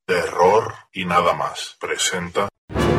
Terror y nada más presenta.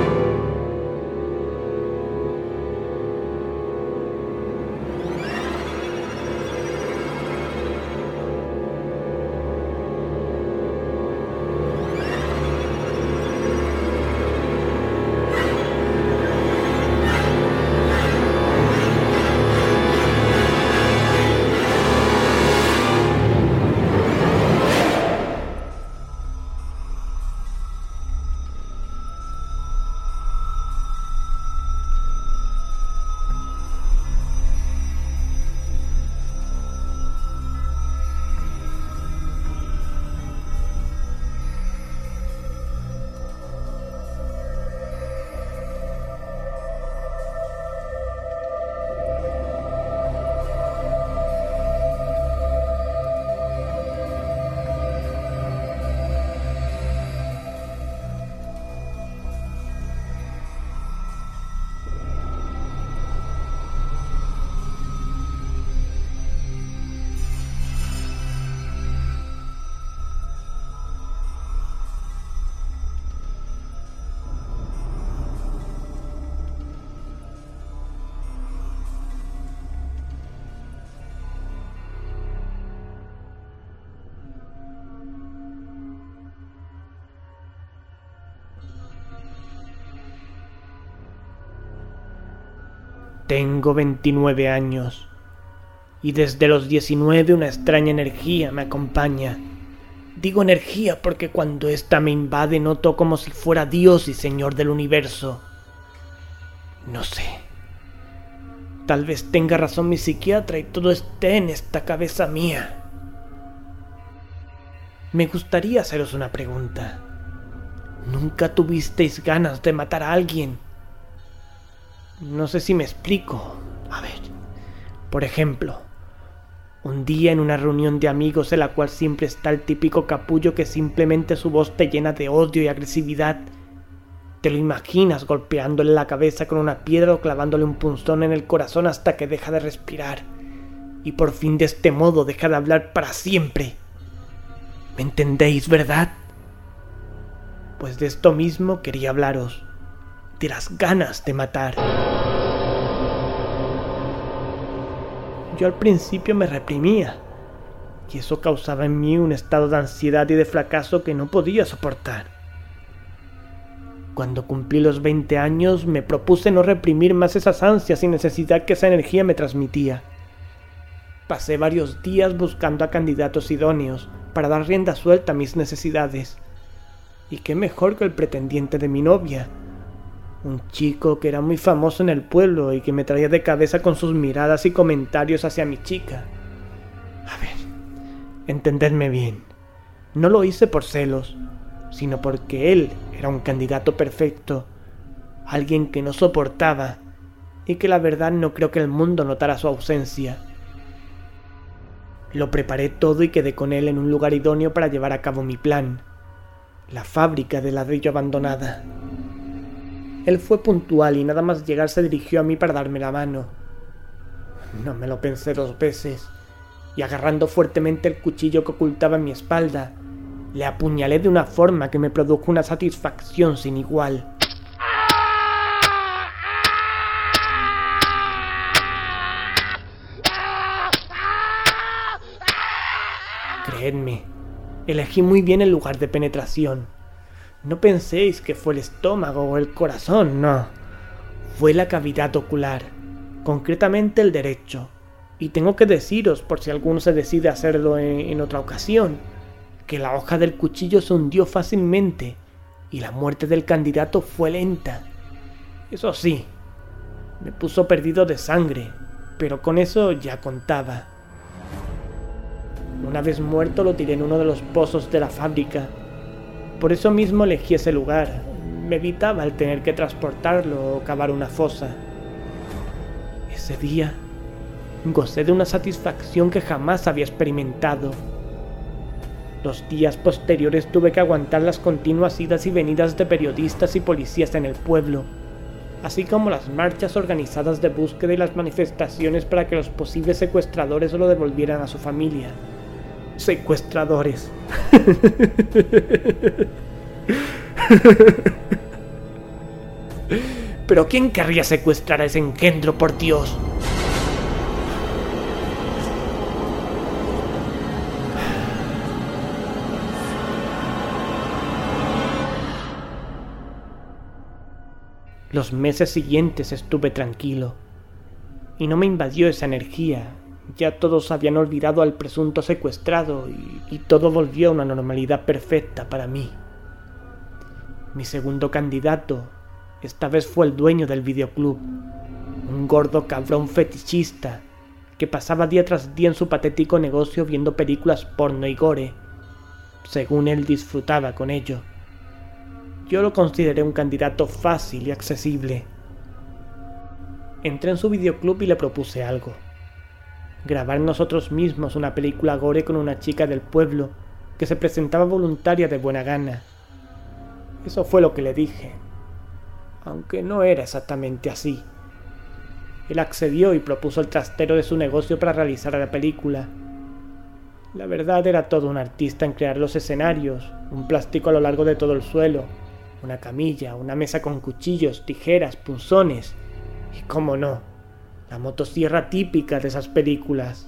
Tengo 29 años y desde los 19 una extraña energía me acompaña. Digo energía porque cuando ésta me invade noto como si fuera Dios y Señor del universo. No sé. Tal vez tenga razón mi psiquiatra y todo esté en esta cabeza mía. Me gustaría haceros una pregunta. ¿Nunca tuvisteis ganas de matar a alguien? No sé si me explico. A ver, por ejemplo, un día en una reunión de amigos en la cual siempre está el típico capullo que simplemente su voz te llena de odio y agresividad. Te lo imaginas golpeándole la cabeza con una piedra o clavándole un punzón en el corazón hasta que deja de respirar. Y por fin de este modo deja de hablar para siempre. ¿Me entendéis, verdad? Pues de esto mismo quería hablaros. De las ganas de matar. Yo al principio me reprimía, y eso causaba en mí un estado de ansiedad y de fracaso que no podía soportar. Cuando cumplí los 20 años me propuse no reprimir más esas ansias y necesidad que esa energía me transmitía. Pasé varios días buscando a candidatos idóneos para dar rienda suelta a mis necesidades. Y qué mejor que el pretendiente de mi novia. Un chico que era muy famoso en el pueblo y que me traía de cabeza con sus miradas y comentarios hacia mi chica. A ver, entendedme bien. No lo hice por celos, sino porque él era un candidato perfecto. Alguien que no soportaba y que la verdad no creo que el mundo notara su ausencia. Lo preparé todo y quedé con él en un lugar idóneo para llevar a cabo mi plan. La fábrica de ladrillo abandonada. Él fue puntual y nada más llegar se dirigió a mí para darme la mano. No me lo pensé 2 veces, y agarrando fuertemente el cuchillo que ocultaba en mi espalda, le apuñalé de una forma que me produjo una satisfacción sin igual. Creedme, elegí muy bien el lugar de penetración. No penséis que fue el estómago o el corazón, no. Fue la cavidad ocular, concretamente el derecho. Y tengo que deciros, por si alguno se decide hacerlo en otra ocasión, que la hoja del cuchillo se hundió fácilmente y la muerte del candidato fue lenta. Eso sí, me puso perdido de sangre, pero con eso ya contaba. Una vez muerto lo tiré en uno de los pozos de la fábrica. Por eso mismo elegí ese lugar. Me evitaba el tener que transportarlo o cavar una fosa. Ese día gocé de una satisfacción que jamás había experimentado. Los días posteriores tuve que aguantar las continuas idas y venidas de periodistas y policías en el pueblo, así como las marchas organizadas de búsqueda y las manifestaciones para que los posibles secuestradores lo devolvieran a su familia. Secuestradores. ¿Pero quién querría secuestrar a ese engendro, por Dios? Los meses siguientes estuve tranquilo, y no me invadió esa energía. Ya todos habían olvidado al presunto secuestrado y todo volvió a una normalidad perfecta para mí. Mi segundo candidato esta vez fue el dueño del videoclub, un gordo cabrón fetichista que pasaba día tras día en su patético negocio viendo películas porno y gore. Según él, disfrutaba con ello. Yo lo consideré un candidato fácil y accesible. Entré en su videoclub y le propuse algo: grabar nosotros mismos una película gore con una chica del pueblo que se presentaba voluntaria de buena gana. Eso fue lo que le dije, aunque no era exactamente así. Él accedió y propuso el trastero de su negocio para realizar la película. La verdad, era todo un artista en crear los escenarios, un plástico a lo largo de todo el suelo, una camilla, una mesa con cuchillos, tijeras, punzones y, cómo no, la motosierra típica de esas películas.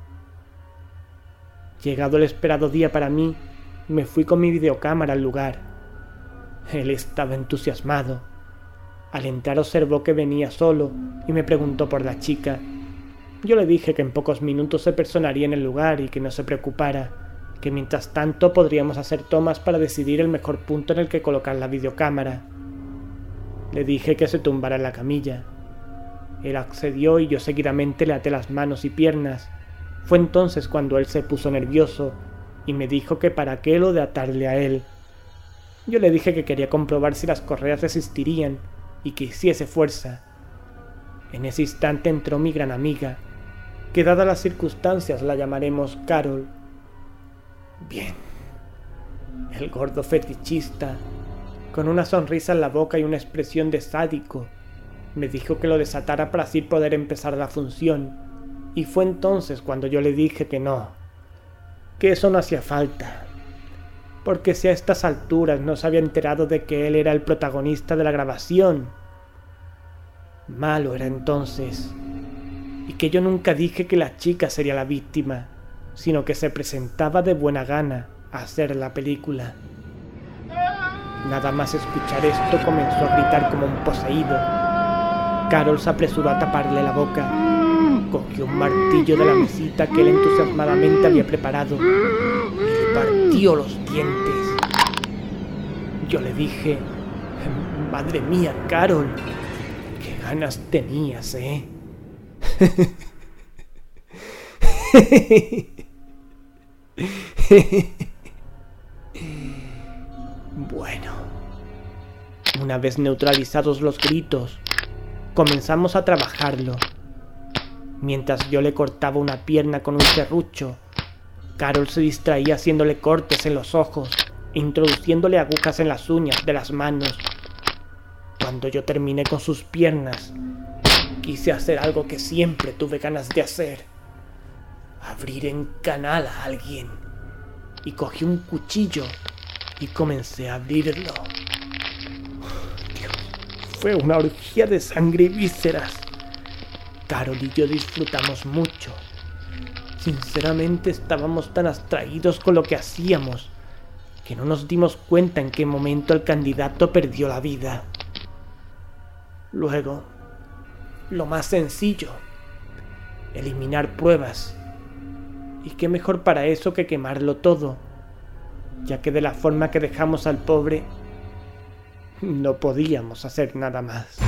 Llegado el esperado día para mí, me fui con mi videocámara al lugar. Él estaba entusiasmado. Al entrar observó que venía solo y me preguntó por la chica. Yo le dije que en pocos minutos se personaría en el lugar y que no se preocupara, que mientras tanto podríamos hacer tomas para decidir el mejor punto en el que colocar la videocámara. Le dije que se tumbara en la camilla. Él accedió y yo seguidamente le até las manos y piernas. Fue entonces cuando él se puso nervioso y me dijo que para qué lo de atarle a él. Yo le dije que quería comprobar si las correas resistirían y que hiciese fuerza. En ese instante entró mi gran amiga, que dadas las circunstancias la llamaremos Carol. Bien. El gordo fetichista, con una sonrisa en la boca y una expresión de sádico, me dijo que lo desatara para así poder empezar la función, y fue entonces cuando yo le dije que no, que eso no hacía falta, porque si a estas alturas no se había enterado de que él era el protagonista de la grabación. Malo era entonces, y que yo nunca dije que la chica sería la víctima, sino que se presentaba de buena gana a hacer la película. Nada más escuchar esto comenzó a gritar como un poseído. Carol se apresuró a taparle la boca, cogió un martillo de la mesita que él entusiasmadamente había preparado y le partió los dientes. Yo le dije: «Madre mía, Carol, qué ganas tenías, ¿eh?» Bueno, una vez neutralizados los gritos, comenzamos a trabajarlo. Mientras yo le cortaba una pierna con un serrucho, Carol se distraía haciéndole cortes en los ojos e introduciéndole agujas en las uñas de las manos. Cuando yo terminé con sus piernas, quise hacer algo que siempre tuve ganas de hacer: abrir en canal a alguien. Y cogí un cuchillo y comencé a abrirlo. Dios, fue una orgía de sangre y vísceras. Carol y yo disfrutamos mucho. Sinceramente estábamos tan abstraídos con lo que hacíamos que no nos dimos cuenta en qué momento el candidato perdió la vida. Luego, lo más sencillo: eliminar pruebas. Y qué mejor para eso que quemarlo todo, ya que de la forma que dejamos al pobre, no podíamos hacer nada más.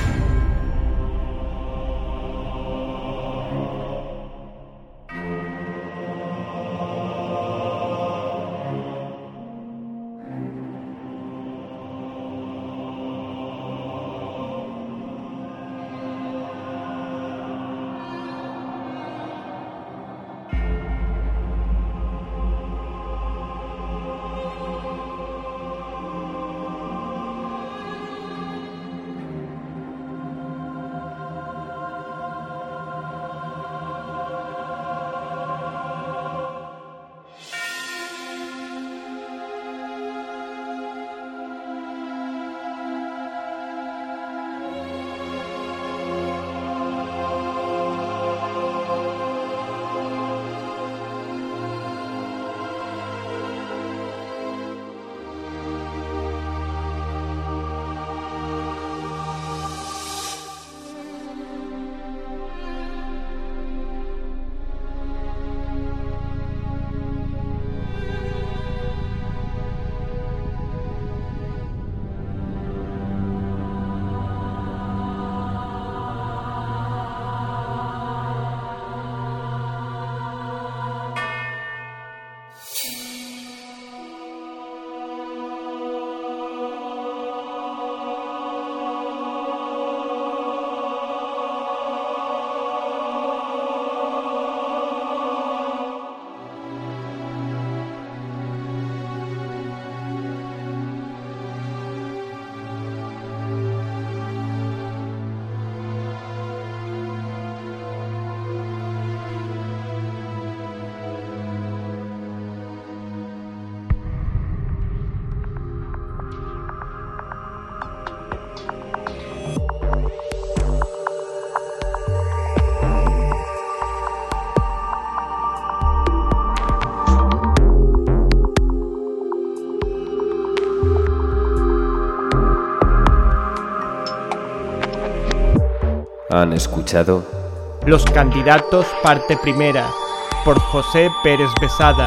Han escuchado Los candidatos, parte primera, por José Pérez Besada.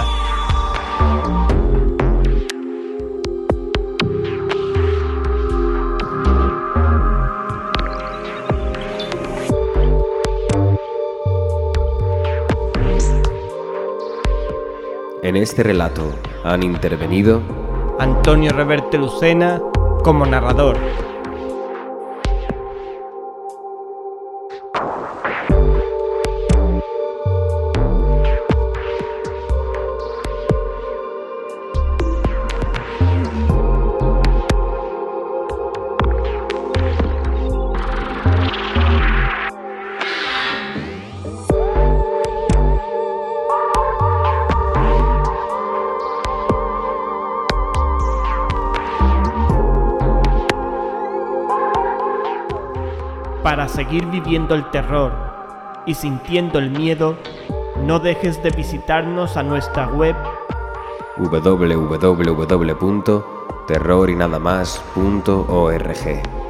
En este relato han intervenido Antonio Reverte Lucena como narrador. Para seguir viviendo el terror y sintiendo el miedo, no dejes de visitarnos a nuestra web www.terrorinadamas.org.